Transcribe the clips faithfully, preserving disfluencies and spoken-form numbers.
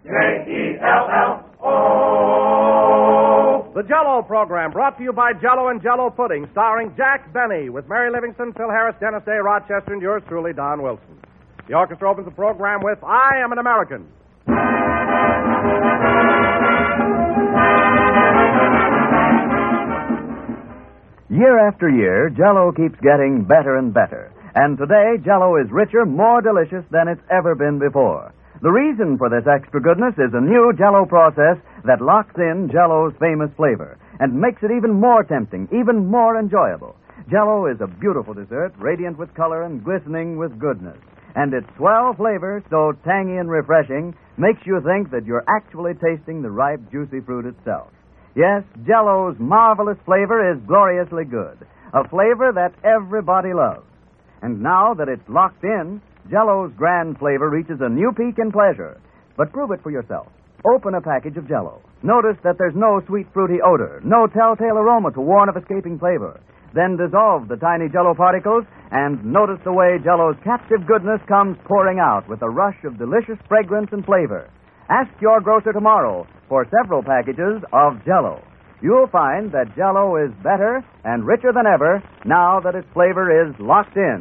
J E L L O. The Jell-O program brought to you by Jell-O and Jell-O Pudding, starring Jack Benny with Mary Livingston, Phil Harris, Dennis Day, Rochester, and yours truly, Don Wilson. The orchestra opens the program with I Am an American. Year after year, Jell-O keeps getting better and better. And today, Jell-O is richer, more delicious than it's ever been before. The reason for this extra goodness is a new Jell-O process that locks in Jell-O's famous flavor and makes it even more tempting, even more enjoyable. Jell-O is a beautiful dessert, radiant with color and glistening with goodness. And its swell flavor, so tangy and refreshing, makes you think that you're actually tasting the ripe, juicy fruit itself. Yes, Jell-O's marvelous flavor is gloriously good, a flavor that everybody loves. And now that it's locked in, Jell-O's grand flavor reaches a new peak in pleasure. But prove it for yourself. Open a package of Jell-O. Notice that there's no sweet, fruity odor, no telltale aroma to warn of escaping flavor. Then dissolve the tiny Jell-O particles and notice the way Jell-O's captive goodness comes pouring out with a rush of delicious fragrance and flavor. Ask your grocer tomorrow for several packages of Jell-O. You'll find that Jell-O is better and richer than ever now that its flavor is locked in.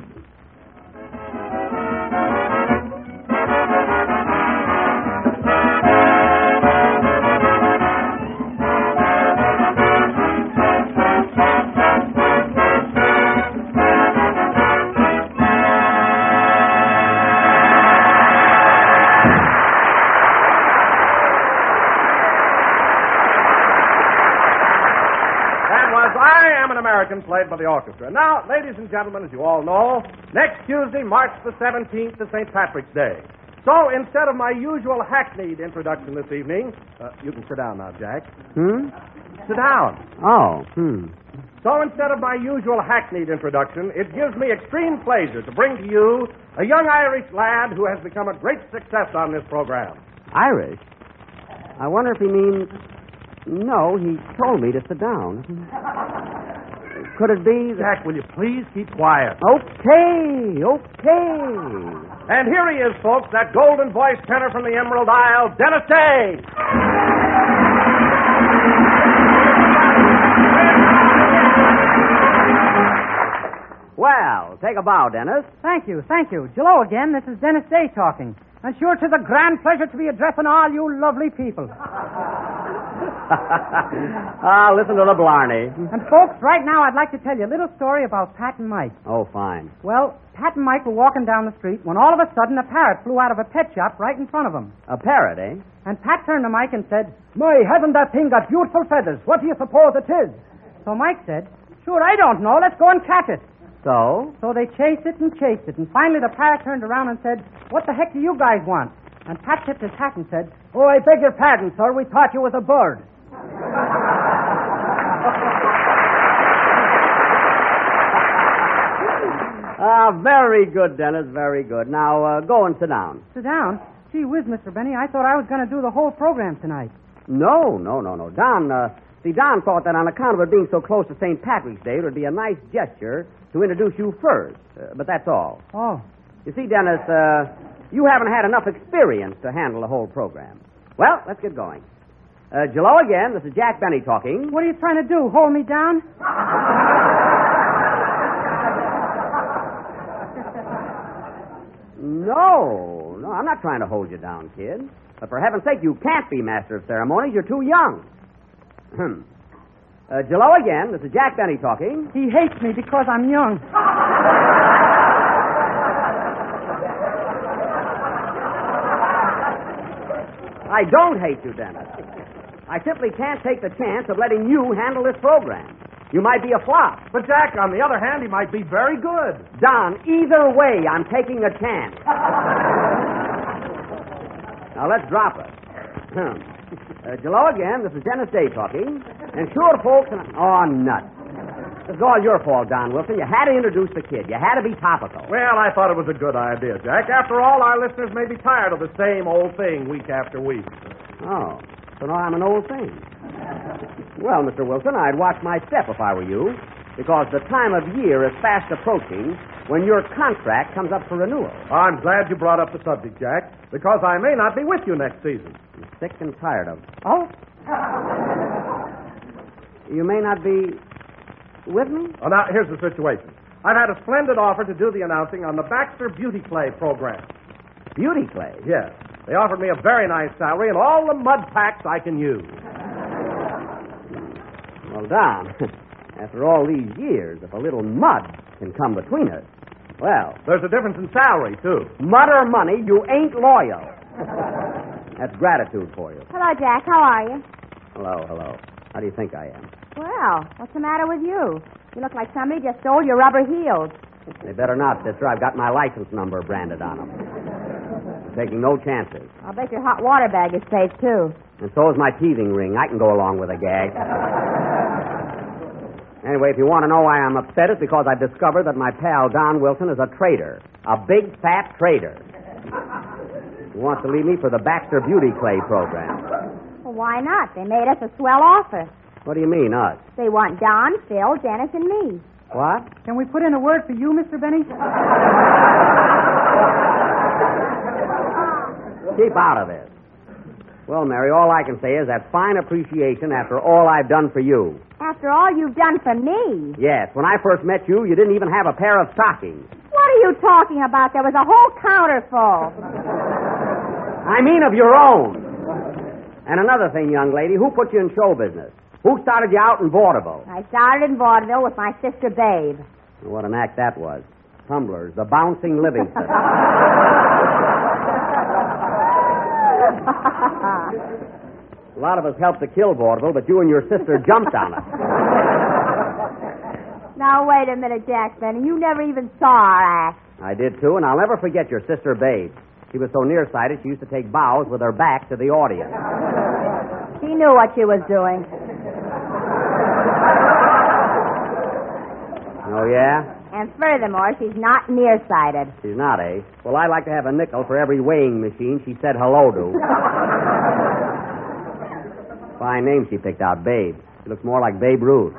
American, played by the orchestra. Now, ladies and gentlemen, as you all know, next Tuesday, March the seventeenth, is Saint Patrick's Day. So, instead of my usual hackneyed introduction this evening, uh, you can sit down now, Jack. Hmm? Sit down. Oh, hmm. So, instead of my usual hackneyed introduction, it gives me extreme pleasure to bring to you a young Irish lad who has become a great success on this program. Irish? I wonder if he means... No, he told me to sit down. Could it be that... Jack, will you please keep quiet? Okay, okay. And here he is, folks, that golden-voiced tenor from the Emerald Isle, Dennis Day. Well, take a bow, Dennis. Thank you, thank you. Jello again, this is Dennis Day talking. And sure, 'tis a grand pleasure to be addressing all you lovely people. Ah, listen to the blarney. And, folks, right now I'd like to tell you a little story about Pat and Mike. Oh, fine. Well, Pat and Mike were walking down the street when all of a sudden a parrot flew out of a pet shop right in front of them. A parrot, eh? And Pat turned to Mike and said, "My, hasn't that thing got beautiful feathers? What do you suppose it is?" So Mike said, "Sure, I don't know. Let's go and catch it." So? So they chased it and chased it, and finally the parrot turned around and said, "What the heck do you guys want?" And Pat tipped his hat and said, "Oh, I beg your pardon, sir. We thought you was a bird." Ah, very good, Dennis, very good. Now, uh, go and sit down. Sit down? Gee whiz, Mister Benny, I thought I was going to do the whole program tonight. No, no, no, no. Don, uh, see, Don thought that on account of it being so close to Saint Patrick's Day, it would be a nice gesture to introduce you first. Uh, but that's all. Oh. You see, Dennis, uh, you haven't had enough experience to handle the whole program. Well, let's get going. Uh, Jello again. This is Jack Benny talking. What are you trying to do, hold me down? No, no, I'm not trying to hold you down, kid. But for heaven's sake, you can't be master of ceremonies. You're too young. Hmm. Uh, Jello again. This is Jack Benny talking. He hates me because I'm young. I don't hate you, Dennis. I simply can't take the chance of letting you handle this program. You might be a flop. But, Jack, on the other hand, he might be very good. Don, either way, I'm taking a chance. Now, let's drop it. uh, Jello again. This is Dennis Day talking. And sure, folks... And... Oh, nuts. This is all your fault, Don Wilson. You had to introduce the kid. You had to be topical. Well, I thought it was a good idea, Jack. After all, our listeners may be tired of the same old thing week after week. Oh, so now I'm an old thing. Well, Mister Wilson, I'd watch my step if I were you, because the time of year is fast approaching when your contract comes up for renewal. I'm glad you brought up the subject, Jack, because I may not be with you next season. I'm sick and tired of. Oh? You may not be with me? Oh, now, here's the situation. I've had a splendid offer to do the announcing on the Baxter Beauty Clay program. Beauty clay? Yes. They offered me a very nice salary and all the mud packs I can use. Well, Don, after all these years, if a little mud can come between us, well... There's a difference in salary, too. Mud or money, you ain't loyal. That's gratitude for you. Hello, Jack. How are you? Hello, hello. How do you think I am? Well, what's the matter with you? You look like somebody just stole your rubber heels. They better not, sister. I've got my license number branded on them. I'm taking no chances. I'll bet your hot water bag is safe, too. And so is my teething ring. I can go along with a gag. Anyway, if you want to know why I'm upset, it's because I've discovered that my pal Don Wilson is a traitor. A big, fat traitor. He wants to leave me for the Baxter Beauty Clay program. Well, why not? They made us a swell offer. What do you mean, us? They want Don, Phil, Dennis, and me. What? Can we put in a word for you, Mister Benny? Keep out of this. Well, Mary, all I can say is that's fine appreciation after all I've done for you. After all you've done for me. Yes, when I first met you, you didn't even have a pair of stockings. What are you talking about? There was a whole counter full. I mean of your own. And another thing, young lady, who put you in show business? Who started you out in vaudeville? I started in vaudeville with my sister Babe. What an act that was. Tumblers, the bouncing Livingston. A lot of us helped to kill vaudeville, but you and your sister jumped on it. Now, wait a minute, Jack Benny. You never even saw our act. I did, too, and I'll never forget your sister Babe. She was so nearsighted, she used to take bows with her back to the audience. She knew what she was doing. Oh, yeah? And furthermore, she's not nearsighted. She's not, eh? Well, I like to have a nickel for every weighing machine she said hello to. Fine name she picked out, Babe. She looks more like Babe Ruth.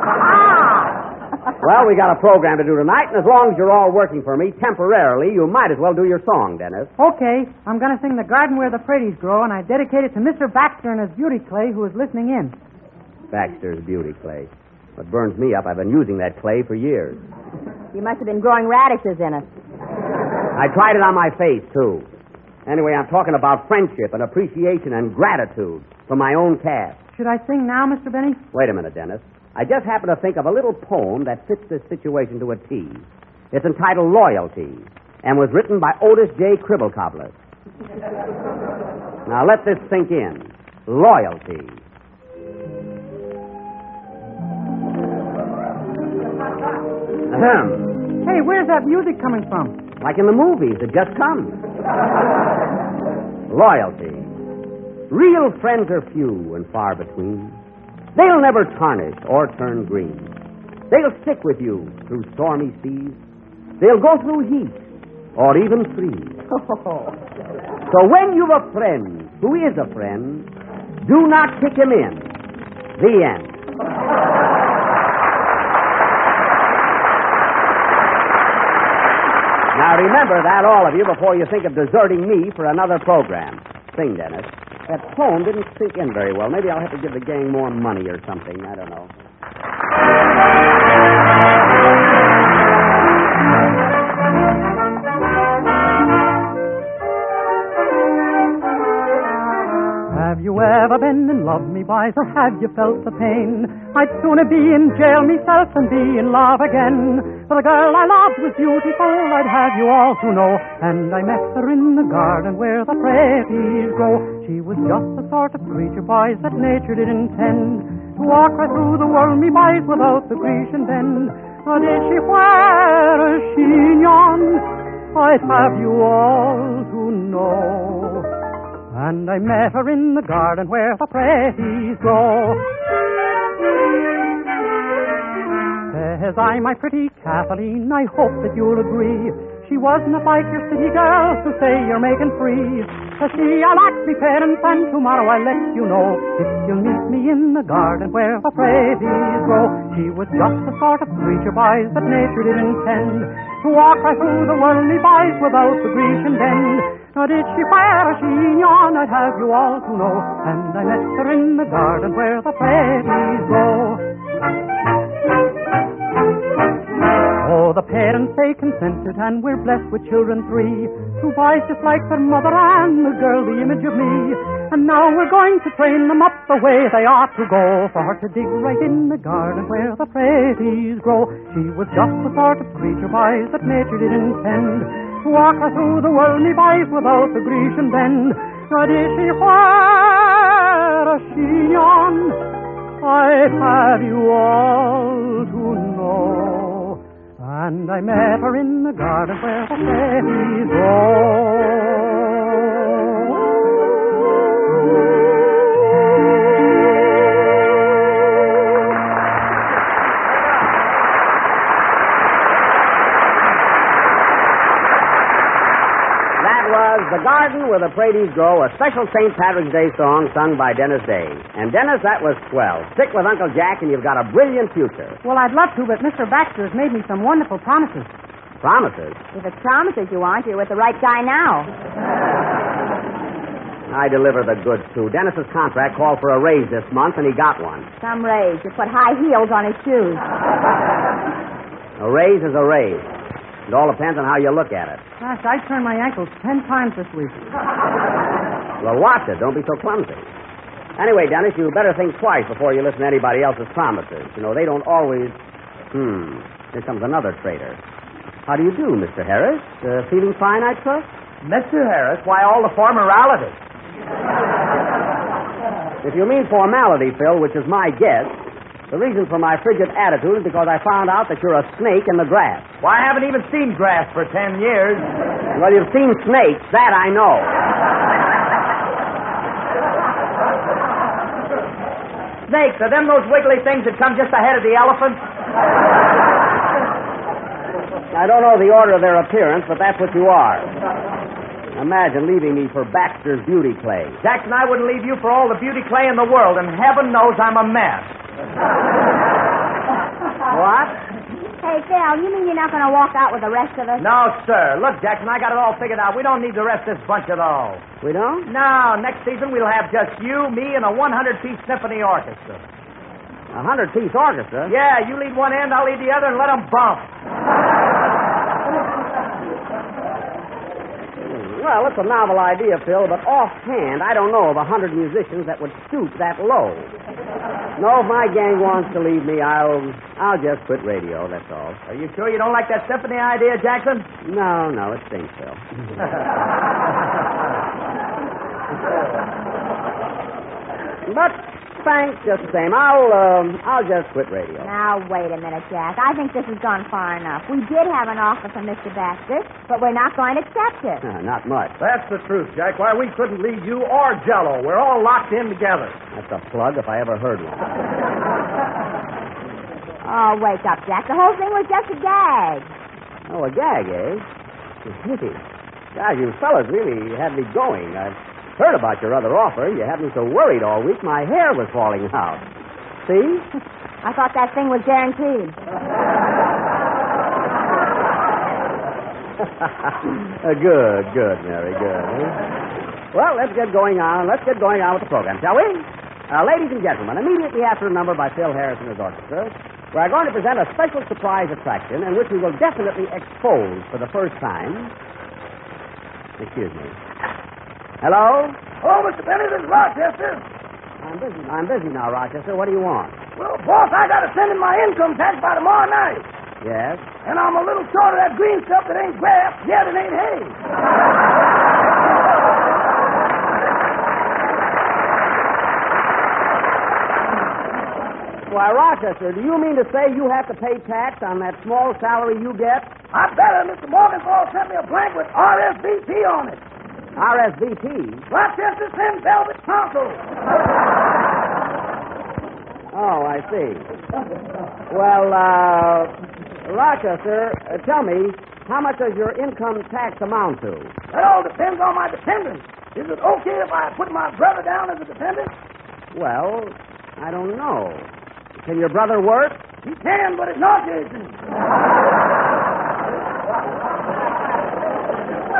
Well, we got a program to do tonight, and as long as you're all working for me temporarily, you might as well do your song, Dennis. Okay. I'm going to sing The Garden Where the Praties Grow, and I dedicate it to Mister Baxter and his beauty clay, who is listening in. Baxter's beauty clay. What burns me up, I've been using that clay for years. You must have been growing radishes in it. I tried it on my face, too. Anyway, I'm talking about friendship and appreciation and gratitude for my own cast. Should I sing now, Mister Benny? Wait a minute, Dennis. I just happened to think of a little poem that fits this situation to a T. It's entitled Loyalty and was written by Otis J. Cribblecobblers. Now, let this sink in. Loyalty. Ahem. Hey, where's that music coming from? Like in the movies, it just comes. Loyalty. Real friends are few and far between. They'll never tarnish or turn green. They'll stick with you through stormy seas. They'll go through heat or even freeze. So when you've a friend who is a friend, do not kick him in. The end. Now remember that, all of you, before you think of deserting me for another program. Sing, Dennis. That poem didn't sink in very well. Maybe I'll have to give the gang more money or something. I don't know. Have you ever been in love, me boys, or have you felt the pain? I'd sooner be in jail myself than be in love again. For the girl I loved was beautiful, I'd have you all to know. And I met her in the garden where the praties grow. She was just the sort of creature, boys, that nature did intend to walk right through the world, me boys, without the Grecian bend. Now did she wear a chignon? I'd have you all to know. And I met her in the garden where the praties grow. Says I, my pretty Kathleen, I hope that you'll agree. She wasn't like your city girls who say you're making free. So see, I'll act me parents, and tomorrow I'll let you know if you'll meet me in the garden where the praties grow. She was just the sort of creature, boys, that nature did intend to walk right through the worldly vice without the Grecian bend. Now did she wear a chignon, I'd have you all to know, and I met her in the garden where the praties grow. Oh, the parents, they consented, and we're blessed with children three, two boys just like their mother, and the girl the image of me. And now we're going to train them up the way they ought to go, for her to dig right in the garden where the praties grow. She was just the sort of creature wise that nature did intend, to walk her through the worldly vice without the Grecian bend. Now did she wear a chignon, I'd have you all to know. And I met her in the garden where the praties grow. The Garden Where the Praties Grow, a special Saint Patrick's Day song sung by Dennis Day. And, Dennis, that was swell. Stick with Uncle Jack and you've got a brilliant future. Well, I'd love to, but Mister Baxter has made me some wonderful promises. Promises? If it's promises you want, you're with the right guy now. I deliver the goods, too. Dennis's contract called for a raise this month, and he got one. Some raise. You put high heels on his shoes. A raise is a raise. It all depends on how you look at it. Gosh, I turned my ankles ten times this week. Well, watch it. Don't be so clumsy. Anyway, Dennis, you better think twice before you listen to anybody else's promises. You know, they don't always... Hmm. Here comes another traitor. How do you do, Mister Harris? Uh, feeling fine, I trust? Mister Harris? Why, all the formality. If you mean formality, Phil, which is my guess, the reason for my frigid attitude is because I found out that you're a snake in the grass. Why, I haven't even seen grass for ten years. Well, you've seen snakes. That I know. Snakes, are them those wiggly things that come just ahead of the elephant? I don't know the order of their appearance, but that's what you are. Imagine leaving me for Baxter's beauty clay. Jackson, I wouldn't leave you for all the beauty clay in the world, and heaven knows I'm a mess. What? Hey, Phil, you mean you're not going to walk out with the rest of us? No, sir. Look, Jackson, I got it all figured out. We don't need the rest of this bunch at all. We don't? No, next season we'll have just you, me, and a one hundred piece symphony orchestra. A hundred-piece orchestra? Yeah, you lead one end, I'll lead the other, and let them bump. Well, it's a novel idea, Phil, but offhand, I don't know of a hundred musicians that would stoop that low. No, if my gang wants to leave me, I'll I'll just quit radio, that's all. Are you sure you don't like that symphony idea, Jackson? No, no, it stinks, Phil. But thanks just the same. I'll um, I'll just quit radio. Now, wait a minute, Jack. I think this has gone far enough. We did have an offer from Mister Baxter, but we're not going to accept it. Uh, not much. That's the truth, Jack. Why, we couldn't leave you or Jello. We're all locked in together. That's a plug if I ever heard one. Oh, wake up, Jack. The whole thing was just a gag. Oh, a gag, eh? God, you fellas really had me going. I've heard about your other offer. You had me so worried all week, my hair was falling out. See? I thought that thing was guaranteed. uh, good, good, Mary, good. Well, let's get going on. Let's get going on with the program, shall we? Uh, ladies and gentlemen, immediately after a number by Phil Harris and his orchestra, we are going to present a special surprise attraction in which we will definitely expose for the first time... Excuse me. Hello? Hello, Mister Benny. This is Rochester. I'm busy. I'm busy now, Rochester. What do you want? Well, boss, I got to send in my income tax by tomorrow night. Yes? And I'm a little short of that green stuff that ain't grass, yet it ain't hay. Why, Rochester, do you mean to say you have to pay tax on that small salary you get? I better. Mister Morgenthau sent me a blank with R S V P on it. R S V P? Rochester Thin Velvet Tonto. Oh, I see. Well, uh, Rochester, uh, tell me, how much does your income tax amount to? That all depends on my dependents. Is it okay if I put my brother down as a dependent? Well, I don't know. Can your brother work? He can, but it's nauseating.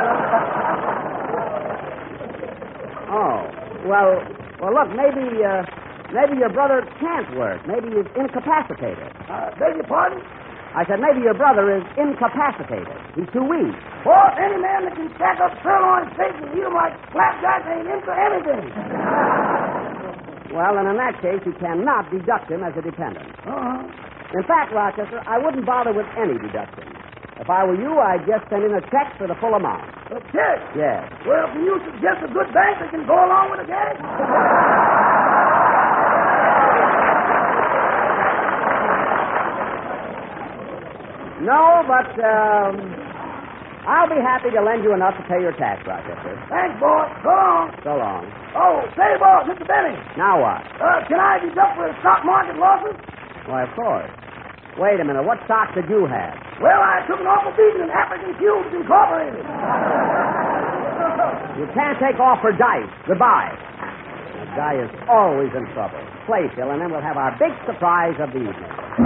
Oh, well, well, look, maybe, uh, maybe your brother can't work. Maybe he's incapacitated. Uh, beg your pardon? I said maybe your brother is incapacitated. He's too weak. Boy, any man that can stack up sirloin steaks and eat 'em like flapjacks ain't into anything. Well, then in that case, you cannot deduct him as a dependent. Uh-huh. In fact, Rochester, I wouldn't bother with any deduction. If I were you, I'd just send in a check for the full amount. A check? Yes. Well, can you suggest a good bank that can go along with the gag? No, but um, I'll be happy to lend you enough to pay your tax, Rochester. Thanks, boy. So long. So long. Oh, say, boss, Mister Benny. Now what? Uh, can I deduct for the stock market losses? Why, of course. Wait a minute. What stock did you have? Well, I took an awful beating in African Cubes Incorporated. You can't take off for dice. Goodbye. That guy is always in trouble. Play, Phil, and then we'll have our big surprise of the evening.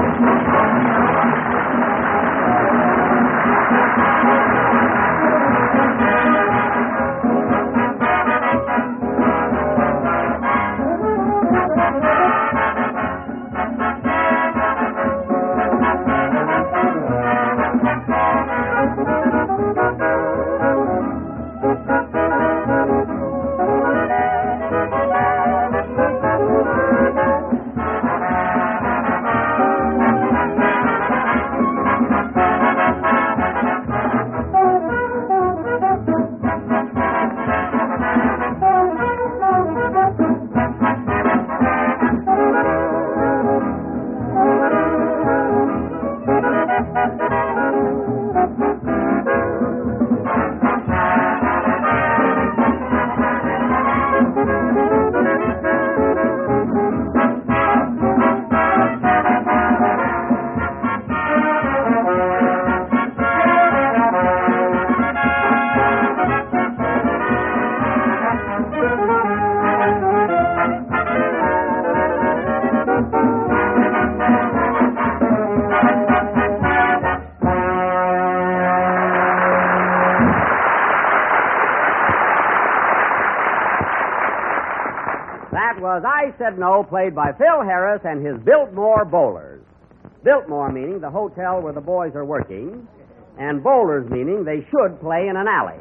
That was I Said No, played by Phil Harris and his Biltmore Bowlers. Biltmore meaning the hotel where the boys are working, and bowlers meaning they should play in an alley.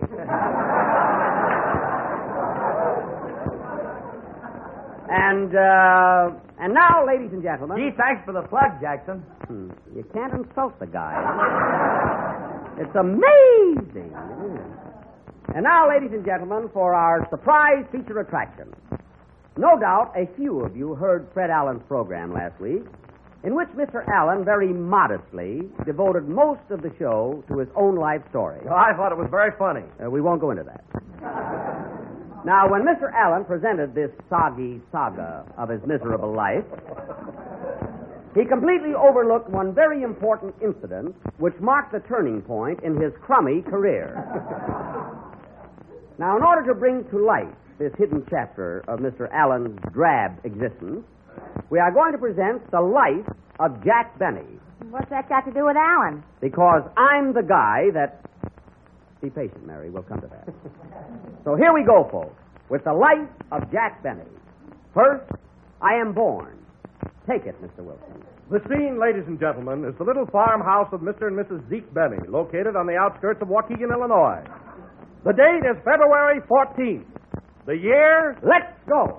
and uh, and now, ladies and gentlemen... Gee, thanks for the plug, Jackson. Hmm, you can't insult the guy. It's amazing. And now, ladies and gentlemen, for our surprise feature attraction. No doubt a few of you heard Fred Allen's program last week, in which Mister Allen very modestly devoted most of the show to his own life story. Well, I thought it was very funny. Uh, we won't go into that. Now, when Mister Allen presented this soggy saga of his miserable life, he completely overlooked one very important incident which marked the turning point in his crummy career. Now, in order to bring to light this hidden chapter of Mister Allen's drab existence, we are going to present the life of Jack Benny. What's that got to do with Alan? Because I'm the guy that... Be patient, Mary. We'll come to that. So here we go, folks, with the life of Jack Benny. First, I am born. Take it, Mister Wilson. The scene, ladies and gentlemen, is the little farmhouse of Mister and Missus Zeke Benny, located on the outskirts of Waukegan, Illinois. The date is February fourteenth. The year... Let's go!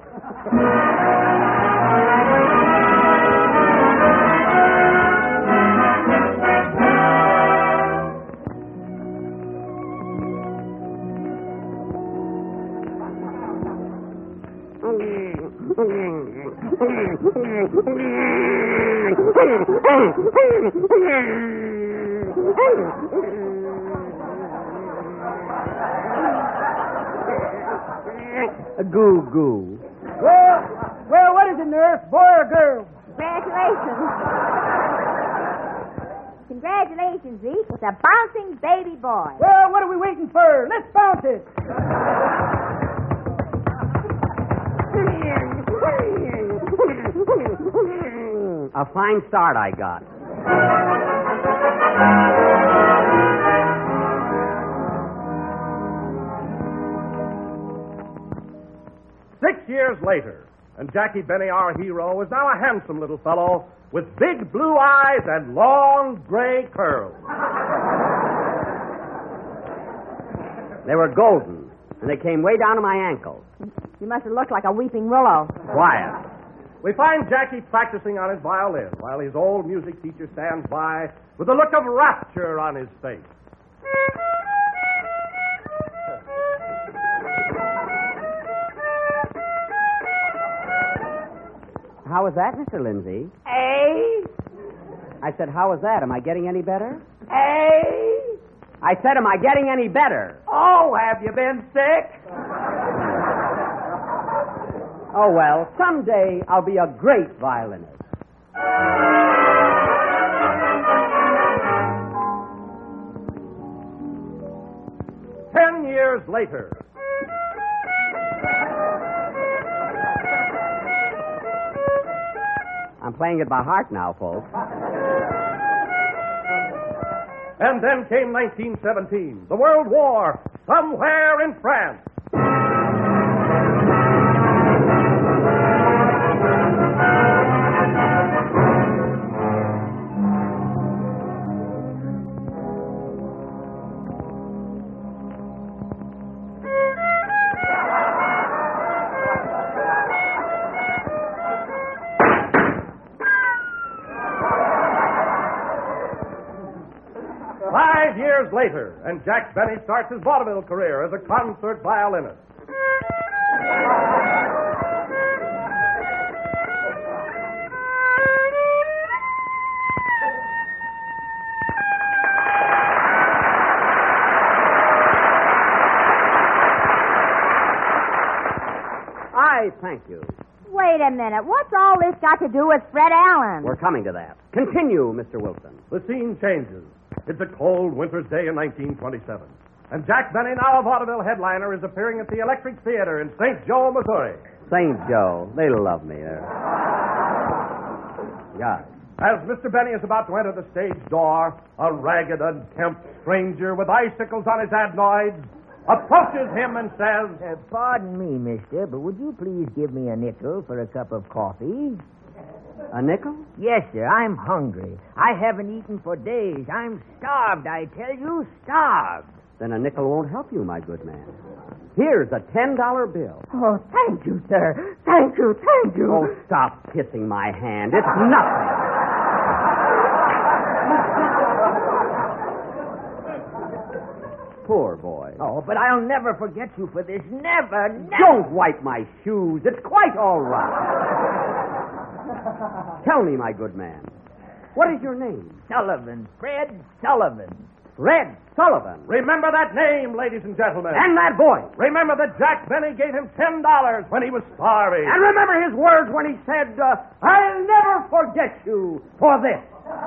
A goo goo. Well, well, what is it, nurse? Boy or girl? Congratulations. Congratulations, Zeke. It's a bouncing baby boy. Well, what are we waiting for? Let's bounce it. A fine start I got. years later, and Jackie Benny, our hero, is now a handsome little fellow with big blue eyes and long gray curls. They were golden, and they came way down to my ankles. You must have looked like a weeping willow. Quiet. We find Jackie practicing on his violin while his old music teacher stands by with a look of rapture on his face. How was that, Mister Lindsay? Hey? I said, how was that? Am I getting any better? Hey? I said, am I getting any better? Oh, have you been sick? Oh, well, someday I'll be a great violinist. Ten years later. I'm playing it by heart now, folks. And then came nineteen seventeen, the World War, somewhere in France. Five years later, and Jack Benny starts his vaudeville career as a concert violinist. I thank you. Wait a minute. What's all this got to do with Fred Allen? We're coming to that. Continue, Mister Wilson. The scene changes. It's a cold winter's day in nineteen twenty-seven. And Jack Benny, now a vaudeville headliner, is appearing at the Electric Theater in Saint Joe, Missouri. Saint Joe. They love me there. Yeah. As Mister Benny is about to enter the stage door, a ragged, unkempt stranger with icicles on his adenoids approaches him and says, Uh, pardon me, mister, but would you please give me a nickel for a cup of coffee? A nickel? Yes, sir. I'm hungry. I haven't eaten for days. I'm starved, I tell you, starved. Then a nickel won't help you, my good man. Here's a ten dollar bill. Oh, thank you, sir. Thank you, thank you. Oh, stop kissing my hand. It's nothing. Poor boy. Oh, but I'll never forget you for this. Never, never. Don't wipe my shoes. It's quite all right. Tell me, my good man, what is your name? Sullivan. Fred Sullivan. Fred Sullivan. remember that name, ladies and gentlemen. And that voice. Remember that Jack Benny gave him ten dollars when he was starving. And remember his words when he said, uh, I'll never forget you for this.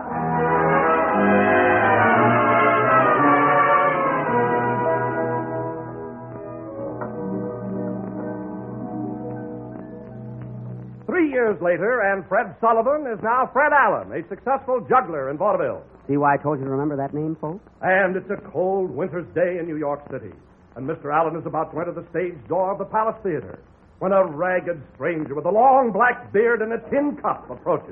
Three years later, and Fred Sullivan is now Fred Allen, a successful juggler in vaudeville. See why I told you to remember that name, folks? And it's a cold winter's day in New York City. And Mister Allen is about to enter the stage door of the Palace Theater when a ragged stranger with a long black beard and a tin cup approaches.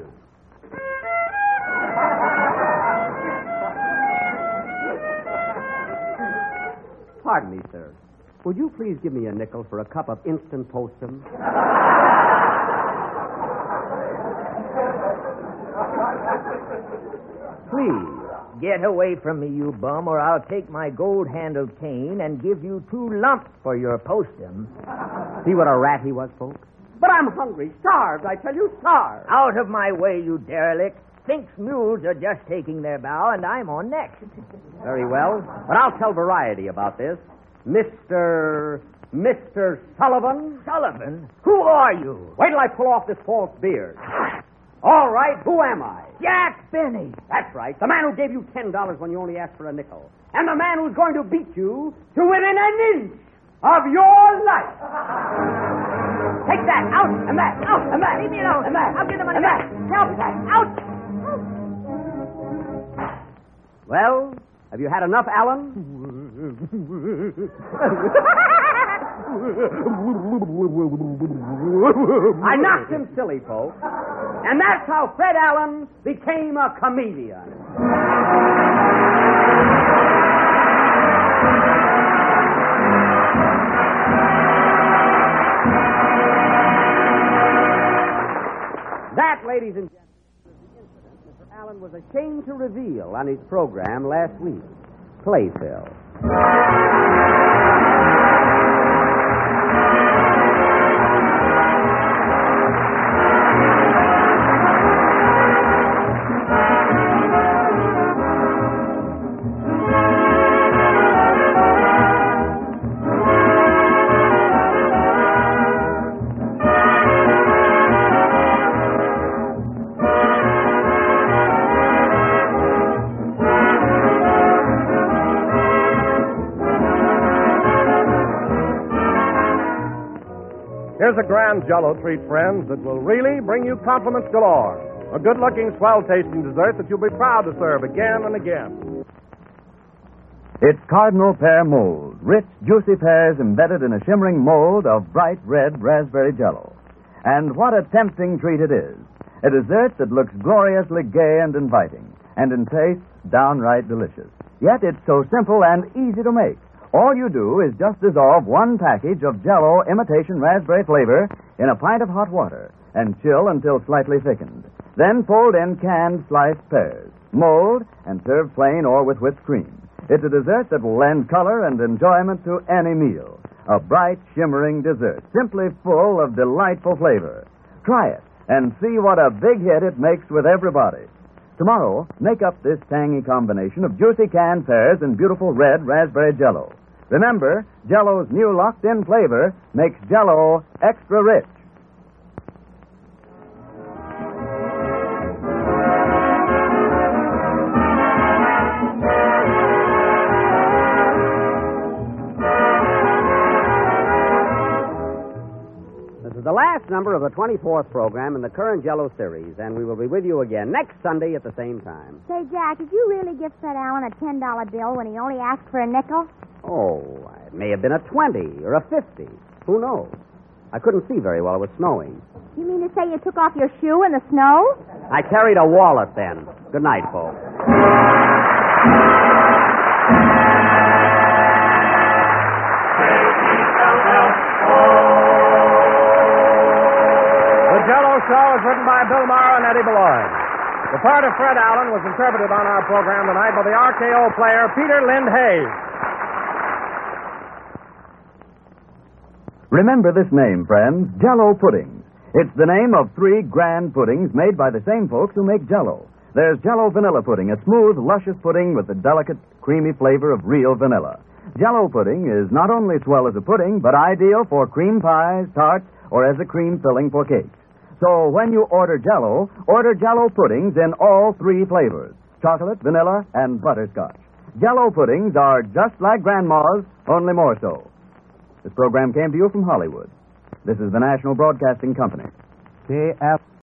Pardon me, sir. Would you please give me a nickel for a cup of instant postum? Please. Get away from me, you bum, or I'll take my gold-handled cane and give you two lumps for your postum. See what a rat he was, folks? But I'm hungry, starved, I tell you, starved. Out of my way, you derelict. Fink's mules are just taking their bow, and I'm on next. Very well. But I'll tell Variety about this. Mister... Mister Sullivan? Sullivan? Who are you? Wait till I pull off this false beard. All right, who am I? Jack Benny. That's right. The man who gave you ten dollars when you only asked for a nickel. And the man who's going to beat you to within an inch of your life. Take that. Out and that. Out and that. Leave me alone. And that. I'll get the money and back. That. Help that. Out. Well, have you had enough, Alan? I knocked him silly, folks. And that's how Fred Allen became a comedian. That, ladies and gentlemen, is the incident Mister Allen was ashamed to reveal on his program last week. Playfill. Here's a grand Jell-O treat, friends, that will really bring you compliments galore. A good-looking, swell-tasting dessert that you'll be proud to serve again and again. It's Cardinal Pear Mold, rich, juicy pears embedded in a shimmering mold of bright red raspberry Jell-O. And what a tempting treat it is. A dessert that looks gloriously gay and inviting, and in taste, downright delicious. Yet it's so simple and easy to make. All you do is just dissolve one package of Jell-O imitation raspberry flavor in a pint of hot water and chill until slightly thickened. Then fold in canned sliced pears, mold, and serve plain or with whipped cream. It's a dessert that will lend color and enjoyment to any meal. A bright, shimmering dessert, simply full of delightful flavor. Try it and see what a big hit it makes with everybody. Tomorrow, make up this tangy combination of juicy canned pears and beautiful red raspberry Jell-O. Remember, Jell-O's new locked-in flavor makes Jell-O extra rich. This is the last number of the twenty-fourth program in the current Jell-O series, and we will be with you again next Sunday at the same time. Say, Jack, did you really give Fred Allen a ten dollar bill when he only asked for a nickel? Oh, it may have been a twenty or a fifty. Who knows? I couldn't see very well. It was snowing. You mean to say you took off your shoe in the snow? I carried a wallet then. Good night, folks. The Jell-O Show is written by Bill Morrow and Eddie Beloit. The part of Fred Allen was interpreted on our program tonight by the R K O player Peter Lind Hayes. Remember this name, friends, Jell-O Puddings. It's the name of three grand puddings made by the same folks who make Jell-O. There's Jell-O Vanilla Pudding, a smooth, luscious pudding with the delicate, creamy flavor of real vanilla. Jell-O Pudding is not only swell as a pudding, but ideal for cream pies, tarts, or as a cream filling for cakes. So when you order Jell-O, order Jell-O Puddings in all three flavors, chocolate, vanilla, and butterscotch. Jell-O Puddings are just like Grandma's, only more so. This program came to you from Hollywood. This is the National Broadcasting Company. K F